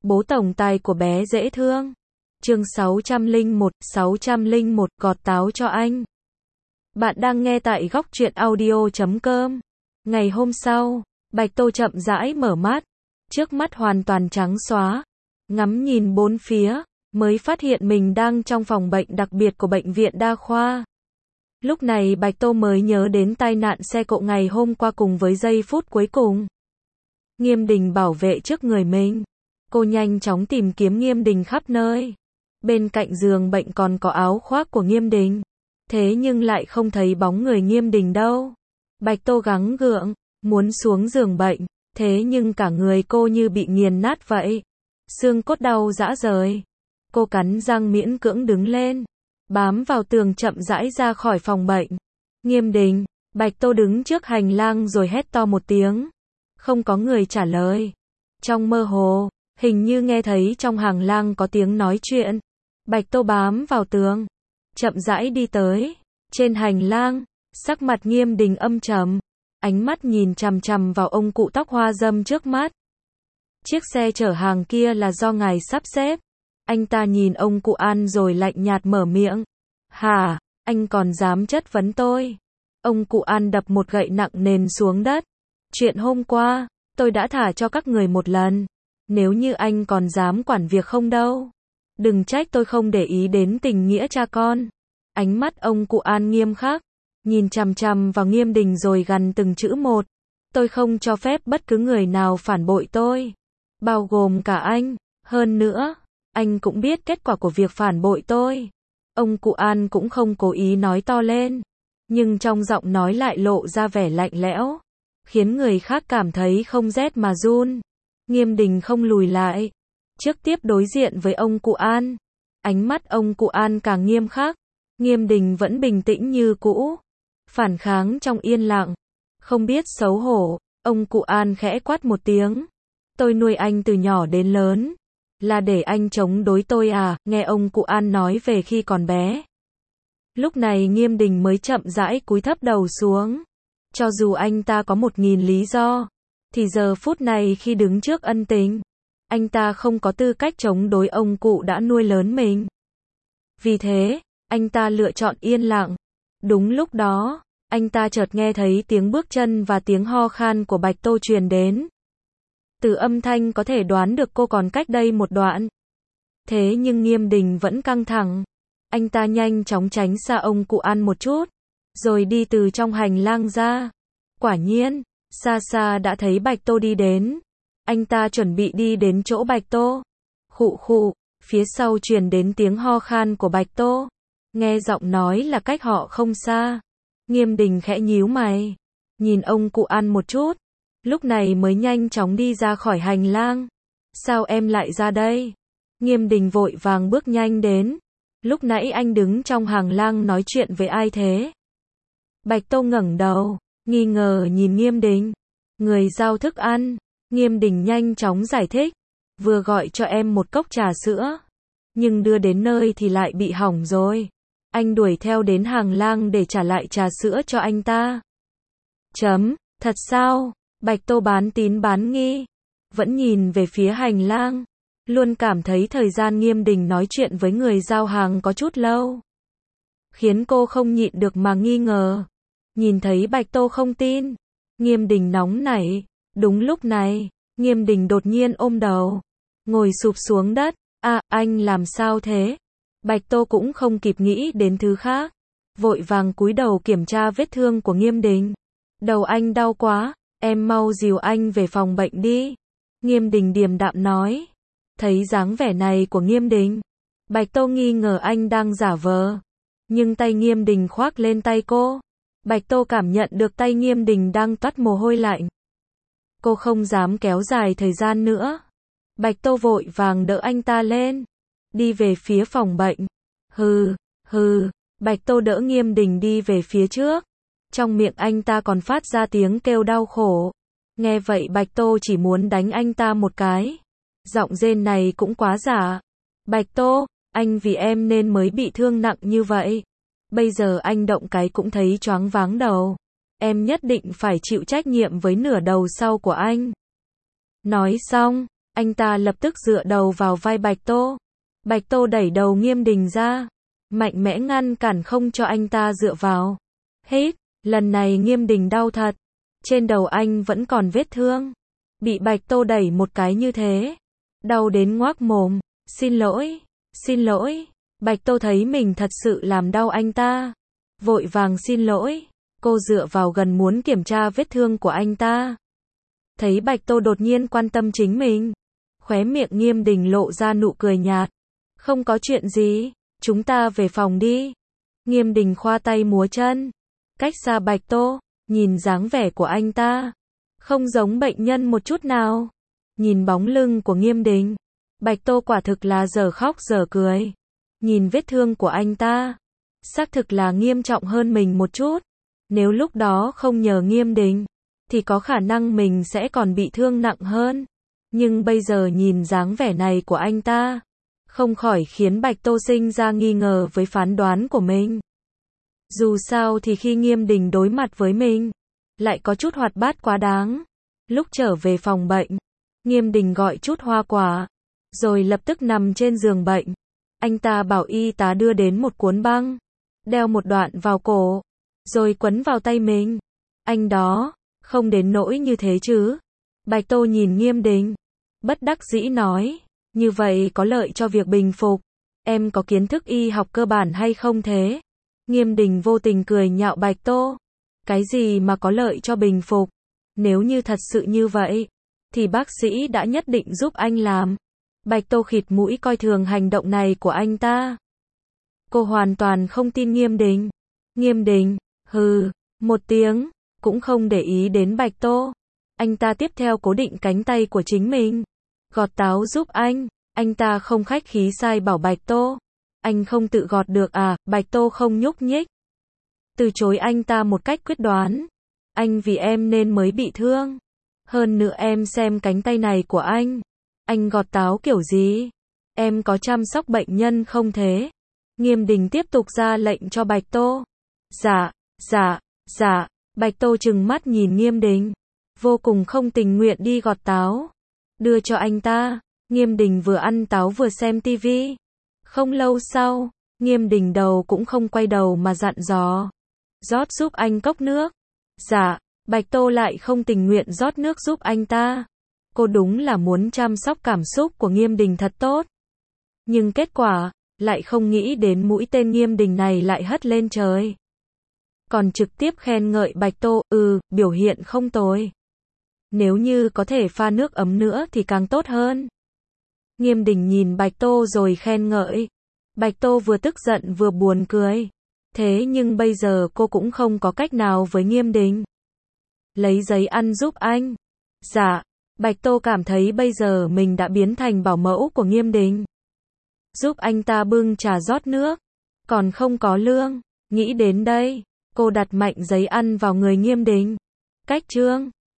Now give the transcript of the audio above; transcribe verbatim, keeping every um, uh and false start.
Bố tổng tài của bé dễ thương. Chương sáu trăm lẻ một, sáu trăm lẻ một, gọt táo cho anh. Bạn đang nghe tại góc truyện audio chấm com. Ngày hôm sau, Bạch Tô chậm rãi mở mắt. Trước mắt hoàn toàn trắng xóa. Ngắm nhìn bốn phía, mới phát hiện mình đang trong phòng bệnh đặc biệt của bệnh viện đa khoa. Lúc này Bạch Tô mới nhớ đến tai nạn xe cộ ngày hôm qua cùng với giây phút cuối cùng. Nghiêm Đình bảo vệ trước người mình. Cô nhanh chóng tìm kiếm Nghiêm Đình khắp nơi. Bên cạnh giường bệnh còn có áo khoác của Nghiêm Đình. Thế nhưng lại không thấy bóng người Nghiêm Đình đâu. Bạch Tô gắng gượng, muốn xuống giường bệnh. Thế nhưng cả người cô như bị nghiền nát vậy. Xương cốt đau rã rời. Cô cắn răng miễn cưỡng đứng lên. Bám vào tường chậm rãi ra khỏi phòng bệnh. Nghiêm Đình, Bạch Tô đứng trước hành lang rồi hét to một tiếng. Không có người trả lời. Trong mơ hồ, hình như nghe thấy trong hành lang có tiếng nói chuyện. Bạch Tô bám vào tường, chậm rãi đi tới. Trên hành lang, sắc mặt Nghiêm Đình âm trầm. Ánh mắt nhìn chằm chằm vào ông cụ tóc hoa râm trước mắt. Chiếc xe chở hàng kia là do ngài sắp xếp. Anh ta nhìn ông cụ An rồi lạnh nhạt mở miệng. Hả, anh còn dám chất vấn tôi? Ông cụ An đập một gậy nặng nền xuống đất. Chuyện hôm qua, tôi đã thả cho các người một lần. Nếu như anh còn dám quản việc không đâu. Đừng trách tôi không để ý đến tình nghĩa cha con. Ánh mắt ông cụ An nghiêm khắc. Nhìn chằm chằm vào Nghiêm Đình rồi gằn từng chữ một. Tôi không cho phép bất cứ người nào phản bội tôi. Bao gồm cả anh. Hơn nữa, anh cũng biết kết quả của việc phản bội tôi. Ông cụ An cũng không cố ý nói to lên. Nhưng trong giọng nói lại lộ ra vẻ lạnh lẽo. Khiến người khác cảm thấy không rét mà run. Nghiêm Đình không lùi lại. Trước tiếp đối diện với ông cụ An. Ánh mắt ông cụ An càng nghiêm khắc. Nghiêm Đình vẫn bình tĩnh như cũ. Phản kháng trong yên lặng. Không biết xấu hổ, ông cụ An khẽ quát một tiếng. Tôi nuôi anh từ nhỏ đến lớn. Là để anh chống đối tôi à? Nghe ông cụ An nói về khi còn bé. Lúc này Nghiêm Đình mới chậm rãi cúi thấp đầu xuống. Cho dù anh ta có một nghìn lý do, thì giờ phút này khi đứng trước ân tình, anh ta không có tư cách chống đối ông cụ đã nuôi lớn mình. Vì thế, anh ta lựa chọn yên lặng. Đúng lúc đó, anh ta chợt nghe thấy tiếng bước chân và tiếng ho khan của Bạch Tô truyền đến. Từ âm thanh có thể đoán được cô còn cách đây một đoạn. Thế nhưng Nghiêm Đình vẫn căng thẳng. Anh ta nhanh chóng tránh xa ông cụ An một chút, rồi đi từ trong hành lang ra. Quả nhiên, xa xa đã thấy Bạch Tô đi đến. Anh ta chuẩn bị đi đến chỗ Bạch Tô. Khụ khụ, phía sau truyền đến tiếng ho khan của Bạch Tô. Nghe giọng nói là cách họ không xa. Nghiêm Đình khẽ nhíu mày, nhìn ông cụ An một chút. Lúc này mới nhanh chóng đi ra khỏi hành lang. Sao em lại ra đây? Nghiêm Đình vội vàng bước nhanh đến. Lúc nãy anh đứng trong hành lang nói chuyện với ai thế? Bạch Tô ngẩng đầu, nghi ngờ nhìn Nghiêm Đình. Người giao thức ăn. Nghiêm Đình nhanh chóng giải thích. Vừa gọi cho em một cốc trà sữa. Nhưng đưa đến nơi thì lại bị hỏng rồi. Anh đuổi theo đến hành lang để trả lại trà sữa cho anh ta. Chấm, thật sao? Bạch Tô bán tín bán nghi. Vẫn nhìn về phía hành lang. Luôn cảm thấy thời gian Nghiêm Đình nói chuyện với người giao hàng có chút lâu. Khiến cô không nhịn được mà nghi ngờ. Nhìn thấy Bạch Tô không tin. Nghiêm Đình nóng nảy. Đúng lúc này, Nghiêm Đình đột nhiên ôm đầu. Ngồi sụp xuống đất. À, anh làm sao thế? Bạch Tô cũng không kịp nghĩ đến thứ khác. Vội vàng cúi đầu kiểm tra vết thương của Nghiêm Đình. Đầu anh đau quá. Em mau dìu anh về phòng bệnh đi. Nghiêm Đình điềm đạm nói. Thấy dáng vẻ này của Nghiêm Đình, Bạch Tô nghi ngờ anh đang giả vờ. Nhưng tay Nghiêm Đình khoác lên tay cô. Bạch Tô cảm nhận được tay Nghiêm Đình đang toát mồ hôi lạnh. Cô không dám kéo dài thời gian nữa. Bạch Tô vội vàng đỡ anh ta lên. Đi về phía phòng bệnh. Hừ, hừ. Bạch Tô đỡ Nghiêm Đình đi về phía trước. Trong miệng anh ta còn phát ra tiếng kêu đau khổ. Nghe vậy Bạch Tô chỉ muốn đánh anh ta một cái. Giọng rên này cũng quá giả. Bạch Tô, anh vì em nên mới bị thương nặng như vậy. Bây giờ anh động cái cũng thấy choáng váng đầu. Em nhất định phải chịu trách nhiệm với nửa đầu sau của anh. Nói xong, Anh ta lập tức dựa đầu vào vai Bạch Tô. Bạch Tô đẩy đầu Nghiêm Đình ra, mạnh mẽ ngăn cản không cho anh ta dựa vào. Hít, lần này Nghiêm Đình đau thật. Trên đầu anh vẫn còn vết thương. Bị Bạch Tô đẩy một cái như thế. Đau đến ngoác mồm. Xin lỗi, xin lỗi. Bạch Tô thấy mình thật sự làm đau anh ta. Vội vàng xin lỗi. Cô dựa vào gần muốn kiểm tra vết thương của anh ta. Thấy Bạch Tô đột nhiên quan tâm chính mình. Khóe miệng Nghiêm Đình lộ ra nụ cười nhạt. Không có chuyện gì, chúng ta về phòng đi. Nghiêm Đình khoa tay múa chân. Cách xa Bạch Tô, nhìn dáng vẻ của anh ta. Không giống bệnh nhân một chút nào. Nhìn bóng lưng của Nghiêm Đình. Bạch Tô quả thực là giờ khóc giờ cười. Nhìn vết thương của anh ta. Xác thực là nghiêm trọng hơn mình một chút. Nếu lúc đó không nhờ Nghiêm Đình, thì có khả năng mình sẽ còn bị thương nặng hơn. Nhưng bây giờ nhìn dáng vẻ này của anh ta, không khỏi khiến Bạch Tô sinh ra nghi ngờ với phán đoán của mình. Dù sao thì khi Nghiêm Đình đối mặt với mình, lại có chút hoạt bát quá đáng. Lúc trở về phòng bệnh, Nghiêm Đình gọi chút hoa quả, rồi lập tức nằm trên giường bệnh. Anh ta bảo y tá đưa đến một cuốn băng, đeo một đoạn vào cổ, rồi quấn vào tay mình. Anh đó, không đến nỗi như thế chứ. Bạch Tô nhìn Nghiêm Đình, bất đắc dĩ nói, như vậy có lợi cho việc bình phục. Em có kiến thức y học cơ bản hay không thế? Nghiêm Đình vô tình cười nhạo Bạch Tô. Cái gì mà có lợi cho bình phục? Nếu như thật sự như vậy, thì bác sĩ đã nhất định giúp anh làm. Bạch Tô khịt mũi coi thường hành động này của anh ta. Cô hoàn toàn không tin Nghiêm Đình. Nghiêm Đình, hừ, một tiếng, cũng không để ý đến Bạch Tô. Anh ta tiếp theo cố định cánh tay của chính mình. Gọt táo giúp anh. Anh ta không khách khí sai bảo Bạch Tô. Anh không tự gọt được à? Bạch Tô không nhúc nhích. Từ chối anh ta một cách quyết đoán. Anh vì em nên mới bị thương. Hơn nữa em xem cánh tay này của anh. Anh gọt táo kiểu gì? Em có chăm sóc bệnh nhân không thế? Nghiêm Đình tiếp tục ra lệnh cho Bạch Tô. Dạ, dạ, dạ. Bạch Tô trừng mắt nhìn Nghiêm Đình, vô cùng không tình nguyện đi gọt táo. Đưa cho anh ta. Nghiêm Đình vừa ăn táo vừa xem tivi. Không lâu sau, Nghiêm Đình đầu cũng không quay đầu mà dặn dò. Rót giúp anh cốc nước. Dạ, Bạch Tô lại không tình nguyện rót nước giúp anh ta. Cô đúng là muốn chăm sóc cảm xúc của Nghiêm Đình thật tốt. Nhưng kết quả, lại không nghĩ đến mũi tên Nghiêm Đình này lại hất lên trời. Còn trực tiếp khen ngợi Bạch Tô, ừ, biểu hiện không tồi. Nếu như có thể pha nước ấm nữa thì càng tốt hơn. Nghiêm Đình nhìn Bạch Tô rồi khen ngợi. Bạch Tô vừa tức giận vừa buồn cười. Thế nhưng bây giờ cô cũng không có cách nào với Nghiêm Đình. Lấy giấy ăn giúp anh. Dạ, Bạch Tô cảm thấy bây giờ mình đã biến thành bảo mẫu của Nghiêm Đình. Giúp anh ta bưng trà rót nước. Còn không có lương. Nghĩ đến đây, cô đặt mạnh giấy ăn vào người Nghiêm Đình. Cách trương.